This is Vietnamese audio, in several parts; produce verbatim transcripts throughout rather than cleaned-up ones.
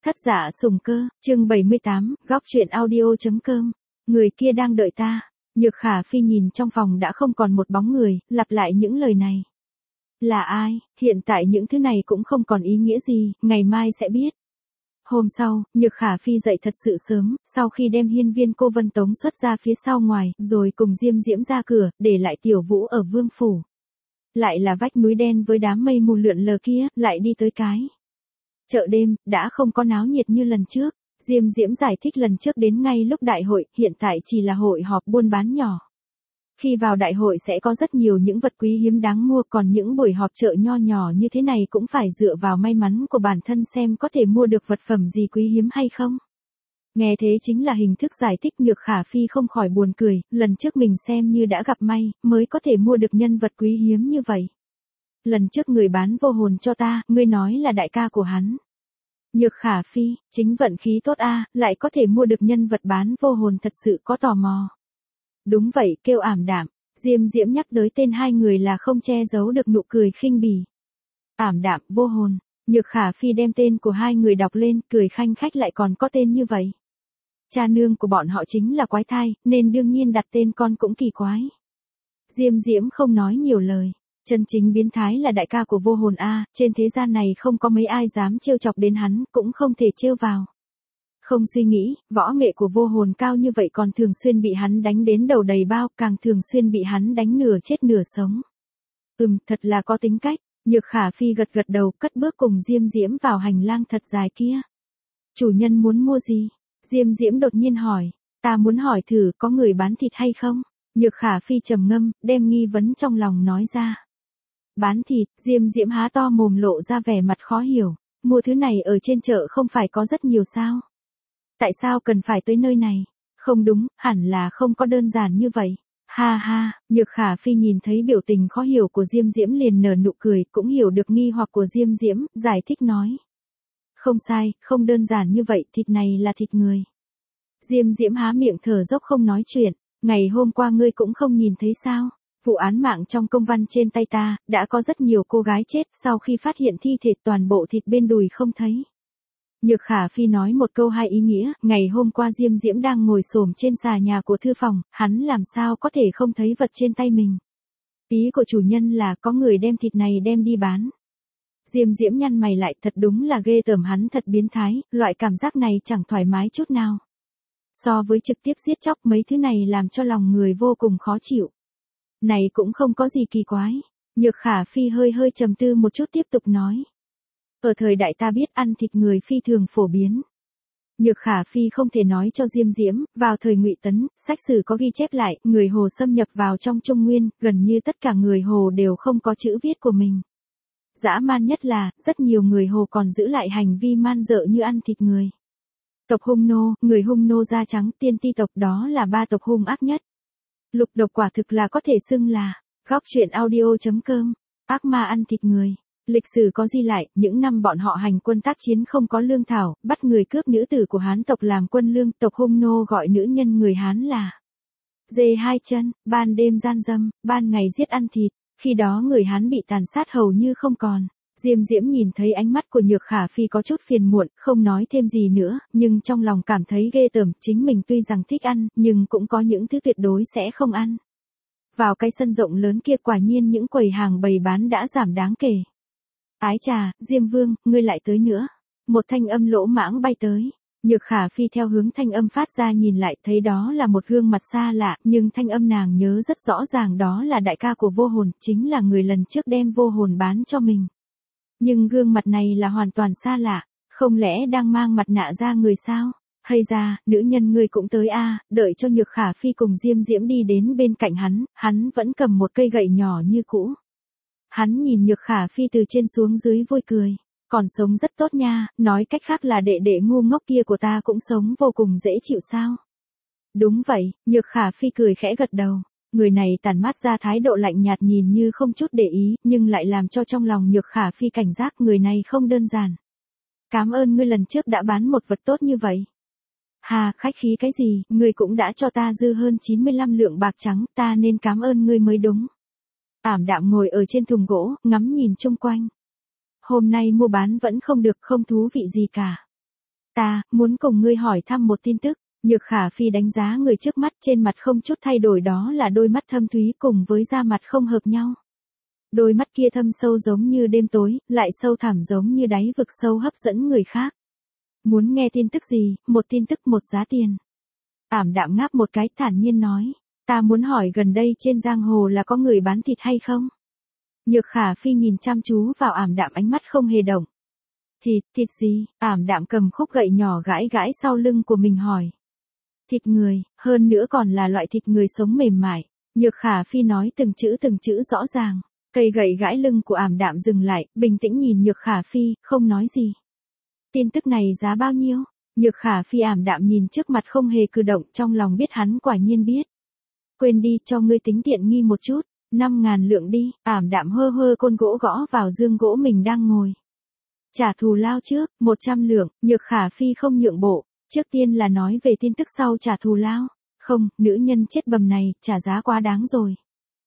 Thất Dạ Sùng Cơ, chương bảy mươi tám, góc truyện audio.com. Người kia đang đợi ta. Nhược Khả Phi nhìn trong phòng đã không còn một bóng người, lặp lại những lời này. Là ai, hiện tại những thứ này cũng không còn ý nghĩa gì, ngày mai sẽ biết. Hôm sau, Nhược Khả Phi dậy thật sự sớm, sau khi đem hiên viên cô Vân Tống xuất ra phía sau ngoài, rồi cùng Diêm Diễm ra cửa, để lại Tiểu Vũ ở Vương Phủ. Lại là vách núi đen với đám mây mù lượn lờ kia, lại đi tới cái chợ đêm, đã không có náo nhiệt như lần trước. Diêm Diễm giải thích lần trước đến ngay lúc đại hội, hiện tại chỉ là hội họp buôn bán nhỏ. Khi vào đại hội sẽ có rất nhiều những vật quý hiếm đáng mua, còn những buổi họp chợ nho nhỏ như thế này cũng phải dựa vào may mắn của bản thân xem có thể mua được vật phẩm gì quý hiếm hay không. Nghe thế chính là hình thức giải thích. Nhược Khả Phi không khỏi buồn cười, lần trước mình xem như đã gặp may, mới có thể mua được nhân vật quý hiếm như vậy. Lần trước người bán vô hồn cho ta, ngươi nói là đại ca của hắn. Nhược Khả Phi, chính vận khí tốt a, lại có thể mua được nhân vật bán vô hồn, thật sự có tò mò. Đúng vậy, kêu Ảm Đạm. Diêm Diễm nhắc tới tên hai người là không che giấu được nụ cười khinh bỉ. Ảm Đạm, vô hồn. Nhược Khả Phi đem tên của hai người đọc lên, cười khanh khách, lại còn có tên như vậy. Cha nương của bọn họ chính là quái thai, nên đương nhiên đặt tên con cũng kỳ quái. Diêm Diễm không nói nhiều lời. Chân chính biến thái là đại ca của vô hồn a, trên thế gian này không có mấy ai dám trêu chọc đến hắn, cũng không thể trêu vào. Không suy nghĩ, võ nghệ của vô hồn cao như vậy còn thường xuyên bị hắn đánh đến đầu đầy bao, càng thường xuyên bị hắn đánh nửa chết nửa sống. Ừm, thật là có tính cách. Nhược Khả Phi gật gật đầu, cất bước cùng Diêm Diễm vào hành lang thật dài kia. Chủ nhân muốn mua gì? Diêm Diễm đột nhiên hỏi. Ta muốn hỏi thử có người bán thịt hay không? Nhược Khả Phi trầm ngâm, đem nghi vấn trong lòng nói ra. Bán thịt? Diêm Diễm há to mồm, lộ ra vẻ mặt khó hiểu. Mua thứ này ở trên chợ không phải có rất nhiều sao? Tại sao cần phải tới nơi này? Không đúng, hẳn là không có đơn giản như vậy. Ha ha, Nhược Khả Phi nhìn thấy biểu tình khó hiểu của Diêm Diễm liền nở nụ cười, cũng hiểu được nghi hoặc của Diêm Diễm, giải thích nói. Không sai, không đơn giản như vậy, thịt này là thịt người. Diêm Diễm há miệng thở dốc không nói chuyện. Ngày hôm qua ngươi cũng không nhìn thấy sao? Vụ án mạng trong công văn trên tay ta, đã có rất nhiều cô gái chết, sau khi phát hiện thi thể toàn bộ thịt bên đùi không thấy. Nhược Khả Phi nói một câu hai ý nghĩa, ngày hôm qua Diêm Diễm đang ngồi xổm trên xà nhà của thư phòng, hắn làm sao có thể không thấy vật trên tay mình. Ý của chủ nhân là có người đem thịt này đem đi bán. Diêm Diễm nhăn mày lại, thật đúng là ghê tởm, hắn thật biến thái, loại cảm giác này chẳng thoải mái chút nào. So với trực tiếp giết chóc, mấy thứ này làm cho lòng người vô cùng khó chịu. Này cũng không có gì kỳ quái. Nhược Khả Phi hơi hơi trầm tư một chút tiếp tục nói. Ở thời đại ta biết ăn thịt người phi thường phổ biến. Nhược Khả Phi không thể nói cho Diêm Diễm, vào thời Ngụy Tấn, sách sử có ghi chép lại, người Hồ xâm nhập vào trong Trung Nguyên, gần như tất cả người Hồ đều không có chữ viết của mình. Dã man nhất là, rất nhiều người Hồ còn giữ lại hành vi man dợ như ăn thịt người. Tộc Hung Nô, người Hung Nô da trắng, Tiên Ti tộc, đó là ba tộc hung ác nhất. Lục độc quả thực là có thể xưng là góc truyện audio.com, ác ma ăn thịt người. Lịch sử có ghi lại, những năm bọn họ hành quân tác chiến không có lương thảo, bắt người cướp nữ tử của Hán tộc làm quân lương, tộc Hung Nô gọi nữ nhân người Hán là dê hai chân, ban đêm gian dâm, ban ngày giết ăn thịt, khi đó người Hán bị tàn sát hầu như không còn. Diêm Diễm nhìn thấy ánh mắt của Nhược Khả Phi có chút phiền muộn, không nói thêm gì nữa, nhưng trong lòng cảm thấy ghê tởm, chính mình tuy rằng thích ăn, nhưng cũng có những thứ tuyệt đối sẽ không ăn. Vào cái sân rộng lớn kia quả nhiên những quầy hàng bày bán đã giảm đáng kể. Ái chà, Diêm Vương, ngươi lại tới nữa. Một thanh âm lỗ mãng bay tới. Nhược Khả Phi theo hướng thanh âm phát ra nhìn lại, thấy đó là một gương mặt xa lạ, nhưng thanh âm nàng nhớ rất rõ ràng, đó là đại ca của vô hồn, chính là người lần trước đem vô hồn bán cho mình. Nhưng gương mặt này là hoàn toàn xa lạ, không lẽ đang mang mặt nạ ra người sao? Hay ra, nữ nhân ngươi cũng tới a? Đợi cho Nhược Khả Phi cùng Diêm Diễm đi đến bên cạnh hắn, hắn vẫn cầm một cây gậy nhỏ như cũ. Hắn nhìn Nhược Khả Phi từ trên xuống dưới vui cười. Còn sống rất tốt nha, nói cách khác là đệ đệ ngu ngốc kia của ta cũng sống vô cùng dễ chịu sao? Đúng vậy, Nhược Khả Phi cười khẽ gật đầu. Người này tản mát ra thái độ lạnh nhạt, nhìn như không chút để ý, nhưng lại làm cho trong lòng Nhược Khả Phi cảnh giác, người này không đơn giản. Cảm ơn ngươi lần trước đã bán một vật tốt như vậy. Hà, khách khí cái gì, ngươi cũng đã cho ta dư hơn chín mươi lăm lượng bạc trắng, ta nên cảm ơn ngươi mới đúng. Ảm Đạm ngồi ở trên thùng gỗ, ngắm nhìn chung quanh. Hôm nay mua bán vẫn không được, không thú vị gì cả. Ta, muốn cùng ngươi hỏi thăm một tin tức. Nhược Khả Phi đánh giá người trước mắt, trên mặt không chút thay đổi, đó là đôi mắt thâm thúy cùng với da mặt không hợp nhau. Đôi mắt kia thâm sâu giống như đêm tối, lại sâu thẳm giống như đáy vực sâu hấp dẫn người khác. Muốn nghe tin tức gì, một tin tức một giá tiền. Ảm Đạm ngáp một cái, thản nhiên nói. Ta muốn hỏi gần đây trên giang hồ là có người bán thịt hay không? Nhược Khả Phi nhìn chăm chú vào Ảm Đạm, ánh mắt không hề động. Thịt, thịt gì? Ảm Đạm cầm khúc gậy nhỏ gãi gãi sau lưng của mình hỏi. Thịt người, hơn nữa còn là loại thịt người sống mềm mại. Nhược Khả Phi nói từng chữ từng chữ rõ ràng. Cây gậy gãi lưng của Ảm Đạm dừng lại, bình tĩnh nhìn Nhược Khả Phi, không nói gì. Tin tức này giá bao nhiêu? Nhược Khả Phi Ảm Đạm nhìn trước mặt không hề cử động, trong lòng biết hắn quả nhiên biết. Quên đi, cho ngươi tính tiện nghi một chút, năm ngàn lượng đi. Ảm Đạm hơ hơ côn gỗ gõ vào dương gỗ mình đang ngồi. Trả thù lao trước, một trăm lượng. Nhược Khả Phi không nhượng bộ, trước tiên là nói về tin tức sau trả thù lao. Không, nữ nhân chết bầm này, trả giá quá đáng rồi.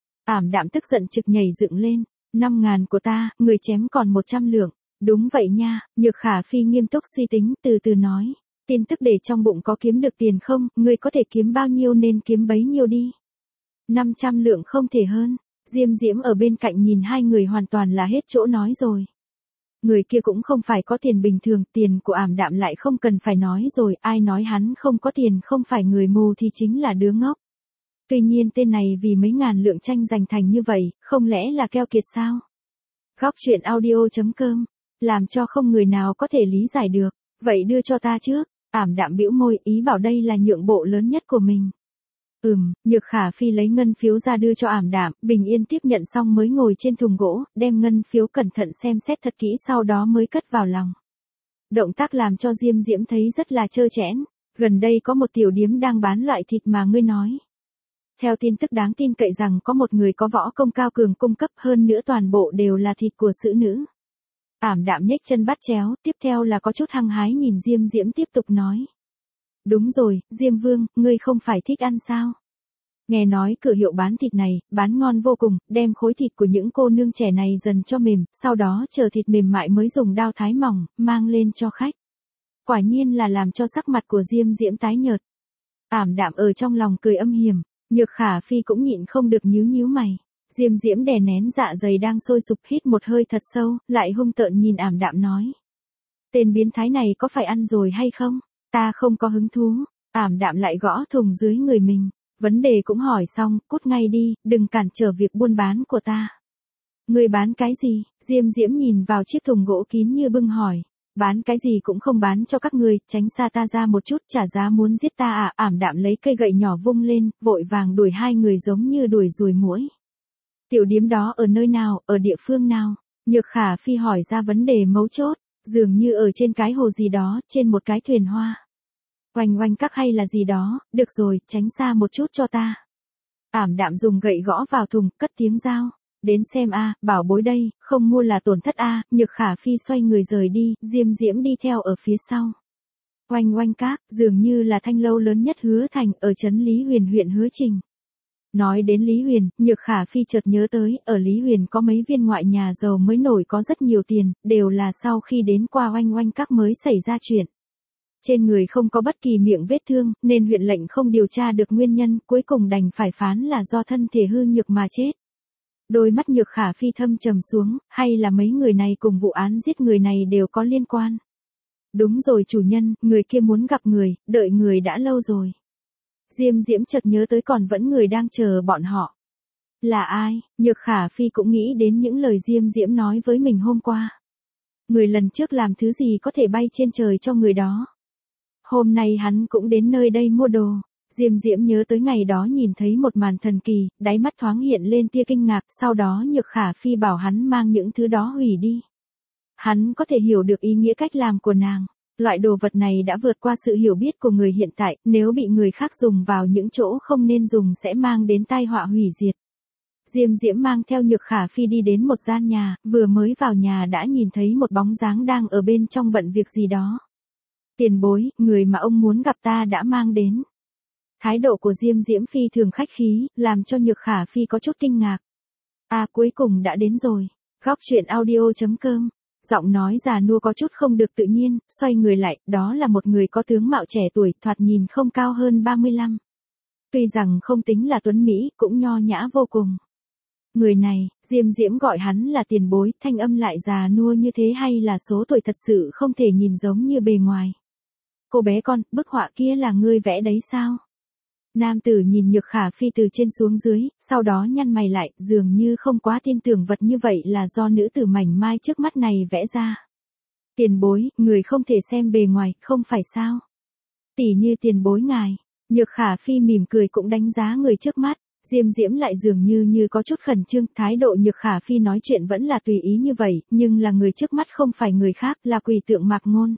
Ảm Đạm tức giận trực nhảy dựng lên. Năm ngàn của ta, người chém còn một trăm lượng. Đúng vậy nha. Nhược Khả Phi nghiêm túc suy tính, từ từ nói. Tin tức để trong bụng có kiếm được tiền không, người có thể kiếm bao nhiêu nên kiếm bấy nhiêu đi. năm trăm lượng không thể hơn. Diêm Diễm ở bên cạnh nhìn hai người hoàn toàn là hết chỗ nói rồi. Người kia cũng không phải có tiền bình thường, tiền của Ảm Đạm lại không cần phải nói rồi, ai nói hắn không có tiền không phải người mù thì chính là đứa ngốc. Tuy nhiên tên này vì mấy ngàn lượng tranh giành thành như vậy, không lẽ là keo kiệt sao? Góc truyện audio chấm com, làm cho không người nào có thể lý giải được. Vậy đưa cho ta trước. Ảm Đạm bĩu môi, ý bảo đây là nhượng bộ lớn nhất của mình. Ừm, Nhược Khả Phi lấy ngân phiếu ra đưa cho Ảm Đạm, bình yên tiếp nhận xong mới ngồi trên thùng gỗ, đem ngân phiếu cẩn thận xem xét thật kỹ sau đó mới cất vào lòng. Động tác làm cho Diêm Diễm thấy rất là trơ trẽn. Gần đây có một tiểu điếm đang bán loại thịt mà ngươi nói. Theo tin tức đáng tin cậy rằng có một người có võ công cao cường cung cấp, hơn nữa toàn bộ đều là thịt của xử nữ. Ảm Đạm nhếch chân bắt chéo, tiếp theo là có chút hăng hái nhìn Diêm Diễm tiếp tục nói. Đúng rồi, Diêm Vương, ngươi không phải thích ăn sao? Nghe nói cửa hiệu bán thịt này, bán ngon vô cùng, đem khối thịt của những cô nương trẻ này dần cho mềm, sau đó chờ thịt mềm mại mới dùng dao thái mỏng, mang lên cho khách. Quả nhiên là làm cho sắc mặt của Diêm Diễm tái nhợt. Ảm Đạm ở trong lòng cười âm hiểm, Nhược Khả Phi cũng nhịn không được nhíu nhíu mày. Diêm Diễm đè nén dạ dày đang sôi sục, hít một hơi thật sâu, lại hung tợn nhìn Ảm Đạm nói. Tên biến thái này có phải ăn rồi hay không? Ta không có hứng thú. Ảm Đạm lại gõ thùng dưới người mình. Vấn đề cũng hỏi xong, cút ngay đi, đừng cản trở việc buôn bán của ta. Người bán cái gì? Diêm Diễm nhìn vào chiếc thùng gỗ kín như bưng hỏi. Bán cái gì cũng không bán cho các người, tránh xa ta ra một chút, trả giá muốn giết ta à? Ảm Đạm lấy cây gậy nhỏ vung lên, vội vàng đuổi hai người giống như đuổi ruồi muỗi. Tiểu điếm đó ở nơi nào, ở địa phương nào? Nhược Khả Phi hỏi ra vấn đề mấu chốt, dường như ở trên cái hồ gì đó, trên một cái thuyền hoa. Oanh oanh các hay là gì đó, được rồi, tránh xa một chút cho ta. Ảm Đạm dùng gậy gõ vào thùng, cất tiếng giao. Đến xem a, bảo bối đây, không mua là tổn thất a. Nhược Khả Phi xoay người rời đi, Diêm Diễm đi theo ở phía sau. Oanh oanh các, dường như là thanh lâu lớn nhất Hứa Thành, ở trấn Lý Huyền huyện Hứa Trình. Nói đến Lý Huyền, Nhược Khả Phi chợt nhớ tới, ở Lý Huyền có mấy viên ngoại nhà giàu mới nổi có rất nhiều tiền, đều là sau khi đến qua oanh oanh các mới xảy ra chuyện. Trên người không có bất kỳ miệng vết thương, nên huyện lệnh không điều tra được nguyên nhân, cuối cùng đành phải phán là do thân thể hư nhược mà chết. Đôi mắt Nhược Khả Phi thâm trầm xuống, hay là mấy người này cùng vụ án giết người này đều có liên quan. Đúng rồi chủ nhân, người kia muốn gặp người, đợi người đã lâu rồi. Diêm Diễm chợt nhớ tới còn vẫn người đang chờ bọn họ. Là ai? Nhược Khả Phi cũng nghĩ đến những lời Diêm Diễm nói với mình hôm qua. Người lần trước làm thứ gì có thể bay trên trời cho người đó. Hôm nay hắn cũng đến nơi đây mua đồ. Diêm Diễm nhớ tới ngày đó nhìn thấy một màn thần kỳ, đáy mắt thoáng hiện lên tia kinh ngạc, sau đó Nhược Khả Phi bảo hắn mang những thứ đó hủy đi. Hắn có thể hiểu được ý nghĩa cách làm của nàng. Loại đồ vật này đã vượt qua sự hiểu biết của người hiện tại, nếu bị người khác dùng vào những chỗ không nên dùng sẽ mang đến tai họa hủy diệt. Diêm Diễm mang theo Nhược Khả Phi đi đến một gian nhà, vừa mới vào nhà đã nhìn thấy một bóng dáng đang ở bên trong bận việc gì đó. Tiền bối, người mà ông muốn gặp ta đã mang đến. Thái độ của Diêm Diễm phi thường khách khí, làm cho Nhược Khả Phi có chút kinh ngạc. À cuối cùng đã đến rồi. Góc truyện audio chấm com Giọng nói già nua có chút không được tự nhiên, xoay người lại, đó là một người có tướng mạo trẻ tuổi, thoạt nhìn không cao hơn ba mươi lăm. Tuy rằng không tính là tuấn Mỹ, cũng nho nhã vô cùng. Người này, Diêm Diễm gọi hắn là tiền bối, thanh âm lại già nua như thế hay là số tuổi thật sự không thể nhìn giống như bề ngoài. Cô bé con, bức họa kia là ngươi vẽ đấy sao? Nam tử nhìn Nhược Khả Phi từ trên xuống dưới, sau đó nhăn mày lại, dường như không quá tin tưởng vật như vậy là do nữ tử mảnh mai trước mắt này vẽ ra. Tiền bối, người không thể xem bề ngoài, không phải sao? Tỉ như tiền bối ngài. Nhược Khả Phi mỉm cười cũng đánh giá người trước mắt. Diêm Diễm lại dường như như có chút khẩn trương, thái độ Nhược Khả Phi nói chuyện vẫn là tùy ý như vậy, nhưng là người trước mắt không phải người khác, là Quỷ Tượng Mạc Ngôn.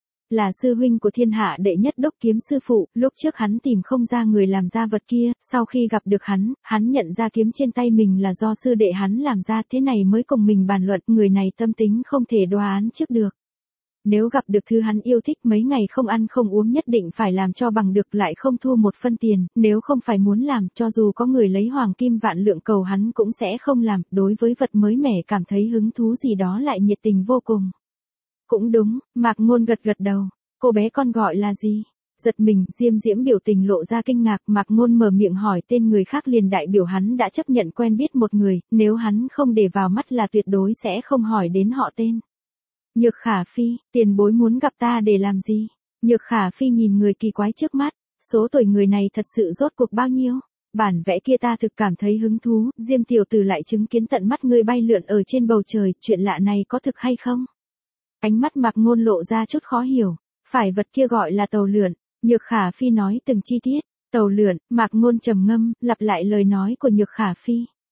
Là sư huynh của thiên hạ đệ nhất đốc kiếm sư phụ, lúc trước hắn tìm không ra người làm ra vật kia, sau khi gặp được hắn, hắn nhận ra kiếm trên tay mình là do sư đệ hắn làm ra, thế này mới cùng mình bàn luận, người này tâm tính không thể đoán án trước được. Nếu gặp được thứ hắn yêu thích mấy ngày không ăn không uống nhất định phải làm cho bằng được lại không thua một phân tiền, nếu không phải muốn làm, cho dù có người lấy hoàng kim vạn lượng cầu hắn cũng sẽ không làm, đối với vật mới mẻ cảm thấy hứng thú gì đó lại nhiệt tình vô cùng. Cũng đúng, Mạc Ngôn gật gật đầu, cô bé con gọi là gì? Giật mình, Diêm Diễm biểu tình lộ ra kinh ngạc, Mạc Ngôn mở miệng hỏi tên người khác liền đại biểu hắn đã chấp nhận quen biết một người, nếu hắn không để vào mắt là tuyệt đối sẽ không hỏi đến họ tên. Nhược Khả Phi, tiền bối muốn gặp ta để làm gì? Nhược Khả Phi nhìn người kỳ quái trước mắt, số tuổi người này thật sự rốt cuộc bao nhiêu? Bản vẽ kia ta thực cảm thấy hứng thú, Diêm tiểu tử lại chứng kiến tận mắt ngươi bay lượn ở trên bầu trời, chuyện lạ này có thực hay không? Ánh mắt Mạc Ngôn lộ ra chút khó hiểu, phải vật kia gọi là tàu lượn, Nhược Khả Phi nói từng chi tiết, tàu lượn, Mạc Ngôn trầm ngâm, lặp lại lời nói của Nhược Khả Phi.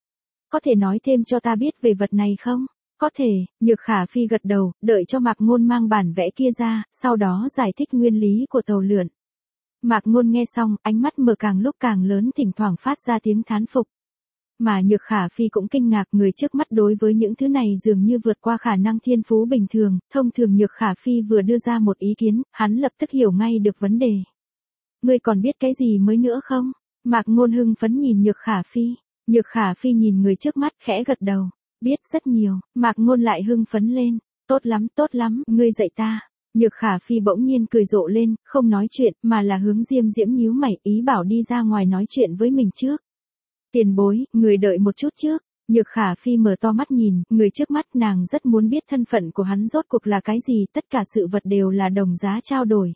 Có thể nói thêm cho ta biết về vật này không? Có thể, Nhược Khả Phi gật đầu, đợi cho Mạc Ngôn mang bản vẽ kia ra, sau đó giải thích nguyên lý của tàu lượn. Mạc Ngôn nghe xong, ánh mắt mở càng lúc càng lớn, thỉnh thoảng phát ra tiếng thán phục. Mà Nhược Khả Phi cũng kinh ngạc, người trước mắt đối với những thứ này dường như vượt qua khả năng thiên phú bình thường, thông thường Nhược Khả Phi vừa đưa ra một ý kiến, hắn lập tức hiểu ngay được vấn đề. Ngươi còn biết cái gì mới nữa không? Mạc Ngôn hưng phấn nhìn Nhược Khả Phi. Nhược Khả Phi nhìn người trước mắt khẽ gật đầu. Biết rất nhiều, Mạc Ngôn lại hưng phấn lên. Tốt lắm, tốt lắm, ngươi dạy ta. Nhược Khả Phi bỗng nhiên cười rộ lên, không nói chuyện, mà là hướng Diêm Diễm nhíu mày, ý bảo đi ra ngoài nói chuyện với mình trước. Tiền bối, người đợi một chút trước. Nhược Khả Phi mở to mắt nhìn, người trước mắt nàng rất muốn biết thân phận của hắn rốt cuộc là cái gì, tất cả sự vật đều là đồng giá trao đổi.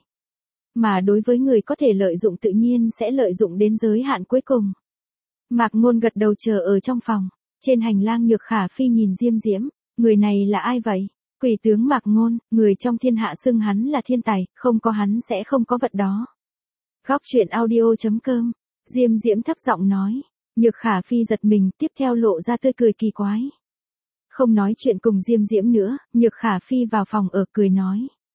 Mà đối với người có thể lợi dụng tự nhiên sẽ lợi dụng đến giới hạn cuối cùng. Mạc Ngôn gật đầu chờ ở trong phòng. Trên hành lang Nhược Khả Phi nhìn Diêm Diễm, người này là ai vậy? Quỷ tướng Mạc Ngôn, người trong thiên hạ xưng hắn là thiên tài, không có hắn sẽ không có vật đó. Góc truyện audio chấm com, Diêm Diễm thấp giọng nói. Nhược Khả Phi giật mình, tiếp theo lộ ra tươi cười kỳ quái. Không nói chuyện cùng Diêm Diễm nữa, Nhược Khả Phi vào phòng ở cười nói.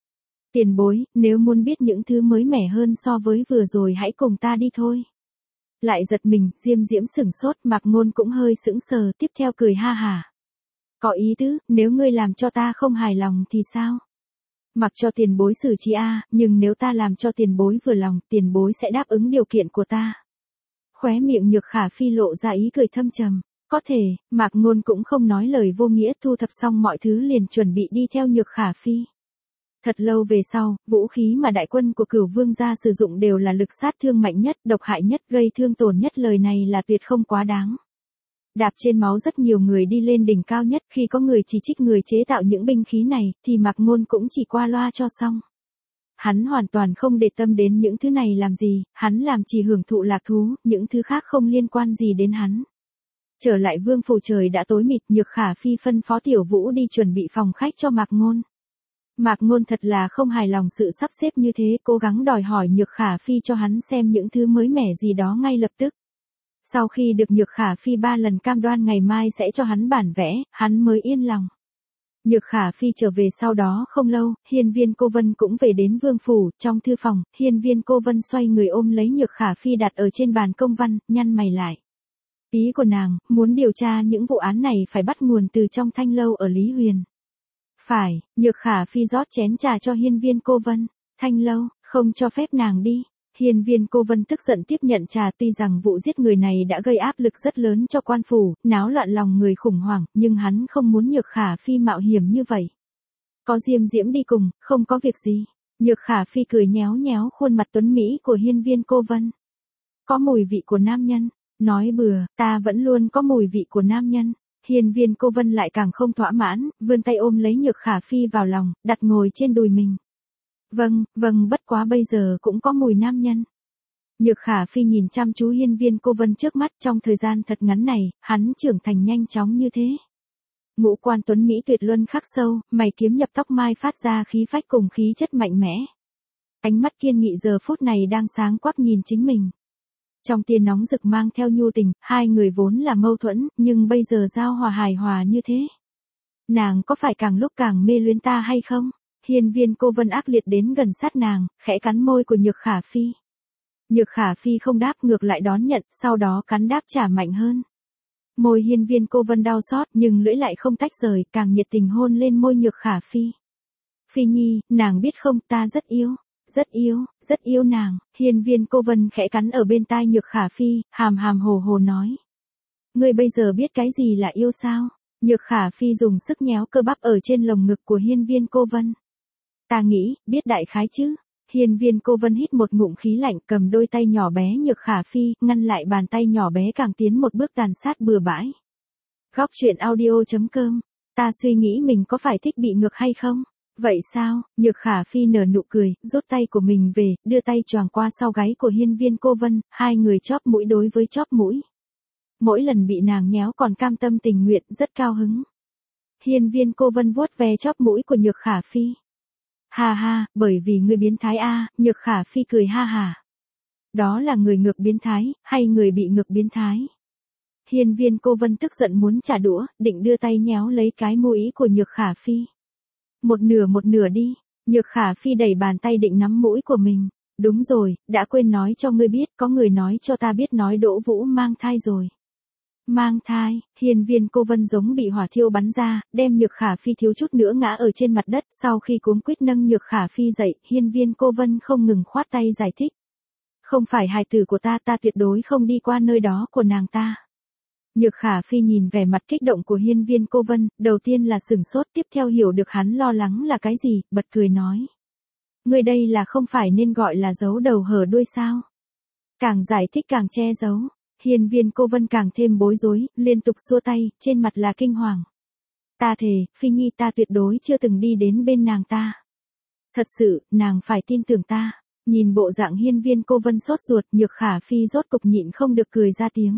Tiền bối, nếu muốn biết những thứ mới mẻ hơn so với vừa rồi hãy cùng ta đi thôi. Lại giật mình, Diêm Diễm sửng sốt, Mạc Ngôn cũng hơi sững sờ, tiếp theo cười ha hả. Có ý tứ, nếu ngươi làm cho ta không hài lòng thì sao? Mặc cho tiền bối xử trí a, nhưng nếu ta làm cho tiền bối vừa lòng, tiền bối sẽ đáp ứng điều kiện của ta. Khóe miệng Nhược Khả Phi lộ ra ý cười thâm trầm. Có thể, Mạc Ngôn cũng không nói lời vô nghĩa, thu thập xong mọi thứ liền chuẩn bị đi theo Nhược Khả Phi. Thật lâu về sau, vũ khí mà đại quân của Cửu Vương gia sử dụng đều là lực sát thương mạnh nhất, độc hại nhất, gây thương tổn nhất, lời này là tuyệt không quá đáng. Đạp trên máu rất nhiều người đi lên đỉnh cao nhất, khi có người chỉ trích người chế tạo những binh khí này, thì Mạc Ngôn cũng chỉ qua loa cho xong. Hắn hoàn toàn không để tâm đến những thứ này làm gì, hắn làm chỉ hưởng thụ lạc thú, những thứ khác không liên quan gì đến hắn. Trở lại vương phủ trời đã tối mịt, Nhược Khả Phi phân phó Tiểu Vũ đi chuẩn bị phòng khách cho Mạc Ngôn. Mạc Ngôn thật là không hài lòng sự sắp xếp như thế, cố gắng đòi hỏi Nhược Khả Phi cho hắn xem những thứ mới mẻ gì đó ngay lập tức. Sau khi được Nhược Khả Phi ba lần cam đoan ngày mai sẽ cho hắn bản vẽ, hắn mới yên lòng. Nhược Khả Phi trở về sau đó không lâu, Hiên Viên Cô Vân cũng về đến vương phủ, trong thư phòng, Hiên Viên Cô Vân xoay người ôm lấy Nhược Khả Phi đặt ở trên bàn công văn, nhăn mày lại. Ý của nàng, muốn điều tra những vụ án này phải bắt nguồn từ trong thanh lâu ở Lý Huyền. Phải, Nhược Khả Phi rót chén trà cho Hiên Viên Cô Vân, thanh lâu, không cho phép nàng đi. Hiên Viên Cô Vân tức giận tiếp nhận trà, tuy rằng vụ giết người này đã gây áp lực rất lớn cho quan phủ, náo loạn lòng người khủng hoảng, nhưng hắn không muốn Nhược Khả Phi mạo hiểm như vậy. Có Diêm Diễm đi cùng, không có việc gì. Nhược Khả Phi cười nhéo nhéo khuôn mặt tuấn Mỹ của Hiên Viên Cô Vân. Có mùi vị của nam nhân. Nói bừa, ta vẫn luôn có mùi vị của nam nhân. Hiên Viên Cô Vân lại càng không thỏa mãn, vươn tay ôm lấy Nhược Khả Phi vào lòng, đặt ngồi trên đùi mình. Vâng, vâng, bất quá bây giờ cũng có mùi nam nhân. Nhược Khả Phi nhìn chăm chú Hiên Viên Cô Vân trước mắt, trong thời gian thật ngắn này, hắn trưởng thành nhanh chóng như thế. Ngũ quan tuấn Mỹ tuyệt luân khắc sâu, mày kiếm nhập tóc mai phát ra khí phách cùng khí chất mạnh mẽ. Ánh mắt kiên nghị giờ phút này đang sáng quắc nhìn chính mình. Trong tia nóng rực mang theo nhu tình, hai người vốn là mâu thuẫn, nhưng bây giờ giao hòa hài hòa như thế. Nàng có phải càng lúc càng mê luyến ta hay không? Hiên Viên Cô Vân ác liệt đến gần sát nàng, khẽ cắn môi của Nhược Khả Phi. Nhược Khả Phi không đáp, ngược lại đón nhận, sau đó cắn đáp trả mạnh hơn. Môi Hiên Viên Cô Vân đau xót, nhưng lưỡi lại không tách rời, càng nhiệt tình hôn lên môi Nhược Khả Phi. Phi Nhi, nàng biết không, ta rất yêu, rất yêu, rất yêu nàng. Hiên Viên Cô Vân khẽ cắn ở bên tai Nhược Khả Phi, hàm hàm hồ hồ nói. Ngươi bây giờ biết cái gì là yêu sao? Nhược Khả Phi dùng sức nhéo cơ bắp ở trên lồng ngực của Hiên Viên Cô Vân. Ta nghĩ, biết đại khái chứ. Hiên Viên Cô Vân hít một ngụm khí lạnh, cầm đôi tay nhỏ bé Nhược Khả Phi, ngăn lại bàn tay nhỏ bé càng tiến một bước tàn sát bừa bãi. Góc truyện audio chấm com. Ta suy nghĩ mình có phải thích bị ngược hay không? Vậy sao? Nhược Khả Phi nở nụ cười, rút tay của mình về, đưa tay choàng qua sau gáy của Hiên Viên Cô Vân, hai người chóp mũi đối với chóp mũi. Mỗi lần bị nàng nhéo còn cam tâm tình nguyện, rất cao hứng. Hiên Viên Cô Vân vuốt ve chóp mũi của Nhược Khả Phi. Ha ha, bởi vì ngươi biến thái a, Nhược Khả Phi cười ha ha. Đó là người ngược biến thái, hay người bị ngược biến thái? Hiên Viên Cô Vân tức giận muốn trả đũa, định đưa tay nhéo lấy cái mũi của Nhược Khả Phi. Một nửa một nửa đi. Nhược Khả Phi đẩy bàn tay định nắm mũi của mình. Đúng rồi, đã quên nói cho ngươi biết, có người nói cho ta biết nói Đỗ Vũ mang thai rồi. Mang thai, Hiên Viên Cô Vân giống bị hỏa thiêu bắn ra, đem Nhược Khả Phi thiếu chút nữa ngã ở trên mặt đất, sau khi cuống quýt nâng Nhược Khả Phi dậy, Hiên Viên Cô Vân không ngừng khoát tay giải thích. Không phải hài tử của ta, ta tuyệt đối không đi qua nơi đó của nàng ta. Nhược Khả Phi nhìn vẻ mặt kích động của Hiên Viên Cô Vân, đầu tiên là sửng sốt, tiếp theo hiểu được hắn lo lắng là cái gì, bật cười nói. Ngươi đây là không phải nên gọi là giấu đầu hở đuôi sao? Càng giải thích càng che giấu. Hiên Viên Cô Vân càng thêm bối rối, liên tục xua tay, trên mặt là kinh hoàng. Ta thề, Phi Nhi, ta tuyệt đối chưa từng đi đến bên nàng ta. Thật sự, nàng phải tin tưởng ta. Nhìn bộ dạng Hiên Viên Cô Vân sốt ruột, Nhược Khả Phi rốt cục nhịn không được cười ra tiếng.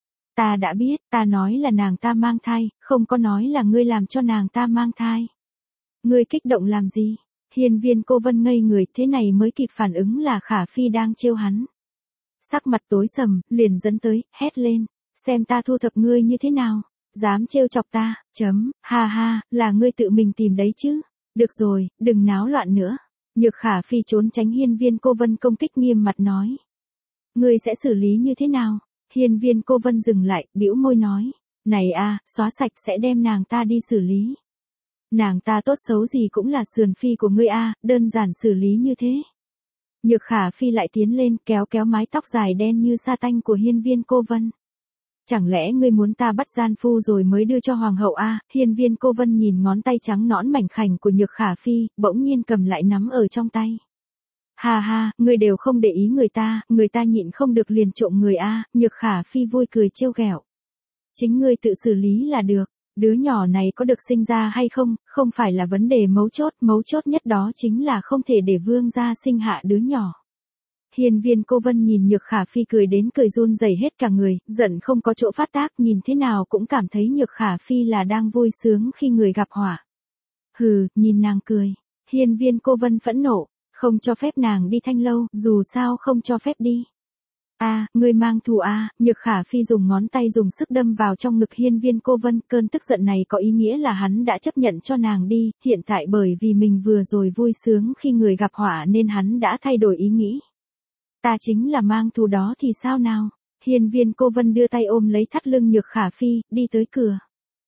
Ta đã biết, ta nói là nàng ta mang thai, không có nói là ngươi làm cho nàng ta mang thai. Ngươi kích động làm gì? Hiên Viên Cô Vân ngây người, thế này mới kịp phản ứng là Khả Phi đang trêu hắn. Sắc mặt tối sầm, liền dẫn tới, hét lên, xem ta thu thập ngươi như thế nào, dám trêu chọc ta, chấm, ha ha, là ngươi tự mình tìm đấy chứ, được rồi, đừng náo loạn nữa. Nhược Khả Phi trốn tránh Hiên Viên Cô Vân công kích, nghiêm mặt nói. Ngươi sẽ xử lý như thế nào? Hiên Viên Cô Vân dừng lại, bĩu môi nói, này a, xóa sạch sẽ đem nàng ta đi xử lý. Nàng ta tốt xấu gì cũng là sườn phi của ngươi a, đơn giản xử lý như thế. Nhược Khả Phi lại tiến lên, kéo kéo mái tóc dài đen như sa tanh của Hiên Viên Cô Vân. Chẳng lẽ ngươi muốn ta bắt gian phu rồi mới đưa cho hoàng hậu a? Hiên Viên Cô Vân nhìn ngón tay trắng nõn mảnh khảnh của Nhược Khả Phi, bỗng nhiên cầm lại nắm ở trong tay. Ha ha, ngươi đều không để ý người ta, người ta nhịn không được liền trộm người a. Nhược Khả Phi vui cười trêu ghẹo. Chính ngươi tự xử lý là được. Đứa nhỏ này có được sinh ra hay không, không phải là vấn đề mấu chốt, mấu chốt nhất đó chính là không thể để vương gia sinh hạ đứa nhỏ. Hiên Viên Cô Vân nhìn Nhược Khả Phi cười đến cười run rẩy hết cả người, giận không có chỗ phát tác, nhìn thế nào cũng cảm thấy Nhược Khả Phi là đang vui sướng khi người gặp họa. Hừ, nhìn nàng cười. Hiên Viên Cô Vân phẫn nộ, không cho phép nàng đi Thanh Lâu, dù sao không cho phép đi. A, à, ngươi mang thù a, à, Nhược Khả Phi dùng ngón tay dùng sức đâm vào trong ngực Hiên Viên Cô Vân, cơn tức giận này có ý nghĩa là hắn đã chấp nhận cho nàng đi, hiện tại bởi vì mình vừa rồi vui sướng khi người gặp họa nên hắn đã thay đổi ý nghĩ. Ta chính là mang thù đó thì sao nào? Hiên Viên Cô Vân đưa tay ôm lấy thắt lưng Nhược Khả Phi, đi tới cửa.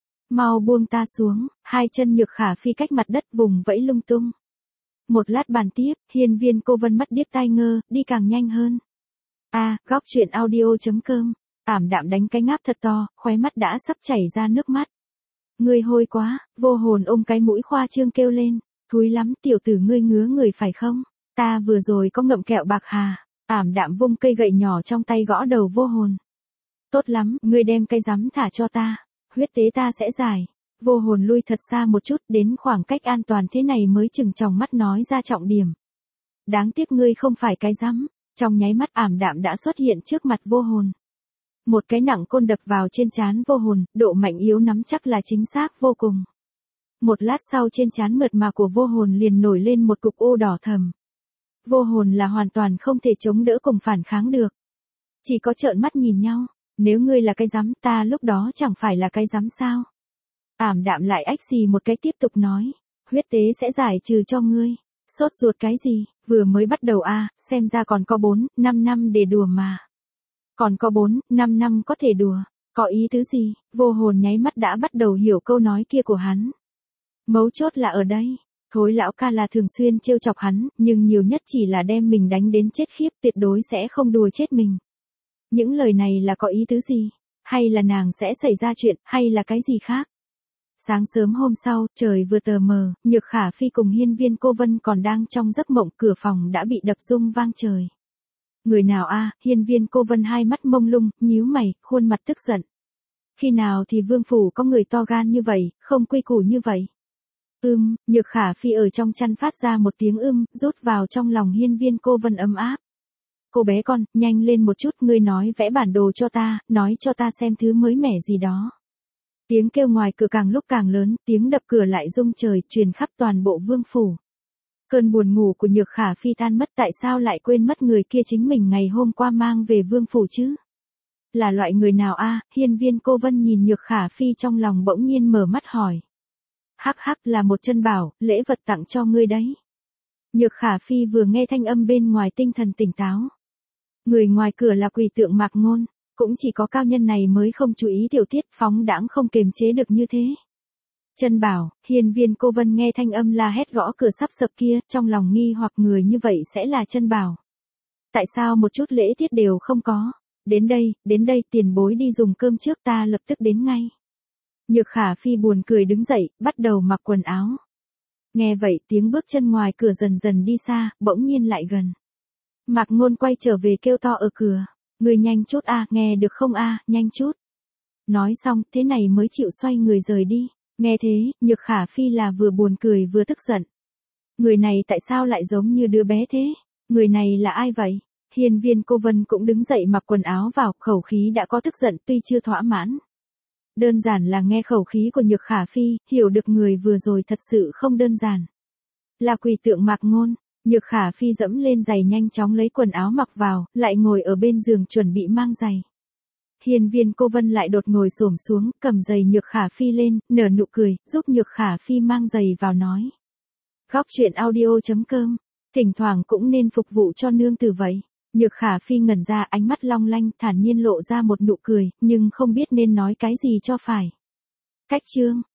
Mau buông ta xuống, hai chân Nhược Khả Phi cách mặt đất vùng vẫy lung tung. Một lát bàn tiếp, Hiên Viên Cô Vân mắt điếc tai ngơ, đi càng nhanh hơn. A, à, góc truyện audio chấm com, ảm đạm đánh cái ngáp thật to, khóe mắt đã sắp chảy ra nước mắt. Ngươi hôi quá, vô hồn ôm cái mũi khoa trương kêu lên. Thúi lắm, tiểu tử ngươi ngứa người phải không? Ta vừa rồi có ngậm kẹo bạc hà. Ảm đạm vung cây gậy nhỏ trong tay gõ đầu vô hồn. Tốt lắm, ngươi đem cây rắm thả cho ta. Huyết tế ta sẽ giải. Vô hồn lui thật xa một chút, đến khoảng cách an toàn thế này mới chừng tròng mắt nói ra trọng điểm. Đáng tiếc ngươi không phải cái rắm. Trong nháy mắt ảm đạm đã xuất hiện trước mặt vô hồn. Một cái nặng côn đập vào trên trán vô hồn, độ mạnh yếu nắm chắc là chính xác vô cùng. Một lát sau trên trán mượt mà của vô hồn liền nổi lên một cục ô đỏ thầm. Vô hồn là hoàn toàn không thể chống đỡ cùng phản kháng được. Chỉ có trợn mắt nhìn nhau, nếu ngươi là cái rắm ta lúc đó chẳng phải là cái rắm sao. Ảm đạm lại ách xì một cái tiếp tục nói, huyết tế sẽ giải trừ cho ngươi. Sốt ruột cái gì, vừa mới bắt đầu a, à, xem ra còn có bốn, năm năm để đùa mà. Còn có bốn, năm năm có thể đùa, có ý tứ gì, vô hồn nháy mắt đã bắt đầu hiểu câu nói kia của hắn. Mấu chốt là ở đây, thối lão ca là thường xuyên trêu chọc hắn, nhưng nhiều nhất chỉ là đem mình đánh đến chết khiếp, tuyệt đối sẽ không đùa chết mình. Những lời này là có ý tứ gì, hay là nàng sẽ xảy ra chuyện, hay là cái gì khác? Sáng sớm hôm sau, trời vừa tờ mờ, Nhược Khả Phi cùng Hiên Viên Cô Vân còn đang trong giấc mộng, cửa phòng đã bị đập rung vang trời. Người nào a? Hiên Viên Cô Vân hai mắt mông lung, nhíu mày, khuôn mặt tức giận. Khi nào thì vương phủ có người to gan như vậy, không quy củ như vậy? Ưm, Nhược Khả Phi ở trong chăn phát ra một tiếng ưm, rút vào trong lòng Hiên Viên Cô Vân ấm áp. Cô bé con, nhanh lên một chút, ngươi nói vẽ bản đồ cho ta, nói cho ta xem thứ mới mẻ gì đó. Tiếng kêu ngoài cửa càng lúc càng lớn, tiếng đập cửa lại rung trời, truyền khắp toàn bộ vương phủ. Cơn buồn ngủ của Nhược Khả Phi tan mất, tại sao lại quên mất người kia chính mình ngày hôm qua mang về vương phủ chứ? Là loại người nào a? Hiên Viên Cô Vân nhìn Nhược Khả Phi trong lòng bỗng nhiên mở mắt hỏi. Hắc hắc, là một chân bảo, lễ vật tặng cho ngươi đấy. Nhược Khả Phi vừa nghe thanh âm bên ngoài tinh thần tỉnh táo. Người ngoài cửa là quỷ tượng Mạc Ngôn, cũng chỉ có cao nhân này mới không chú ý tiểu tiết, phóng đãng không kềm chế được như thế. Chân bảo, Hiên Viên Cô Vân nghe thanh âm la hét gõ cửa sắp sập kia, trong lòng nghi hoặc người như vậy sẽ là chân bảo. Tại sao một chút lễ tiết đều không có? Đến đây, đến đây, tiền bối đi dùng cơm trước, ta lập tức đến ngay. Nhược Khả Phi buồn cười đứng dậy, bắt đầu mặc quần áo. Nghe vậy tiếng bước chân ngoài cửa dần dần đi xa, bỗng nhiên lại gần. Mạc Ngôn quay trở về kêu to ở cửa. Người nhanh chút a, nghe được không a, nhanh chút. Nói xong, thế này mới chịu xoay người rời đi. Nghe thế, Nhược Khả Phi là vừa buồn cười vừa tức giận. Người này tại sao lại giống như đứa bé thế? Người này là ai vậy? Hiên Viên Cô Vân cũng đứng dậy mặc quần áo vào, khẩu khí đã có tức giận tuy chưa thỏa mãn. Đơn giản là nghe khẩu khí của Nhược Khả Phi, hiểu được người vừa rồi thật sự không đơn giản. Là quỷ tượng Mạc Ngôn. Nhược Khả Phi dẫm lên giày nhanh chóng lấy quần áo mặc vào, lại ngồi ở bên giường chuẩn bị mang giày. Hiên Viên Cô Vân lại đột ngồi xổm xuống, cầm giày Nhược Khả Phi lên, nở nụ cười, giúp Nhược Khả Phi mang giày vào nói. Góc truyện audio chấm com, thỉnh thoảng cũng nên phục vụ cho nương tử vậy. Nhược Khả Phi ngẩn ra, ánh mắt long lanh, thản nhiên lộ ra một nụ cười, nhưng không biết nên nói cái gì cho phải. Cách chương.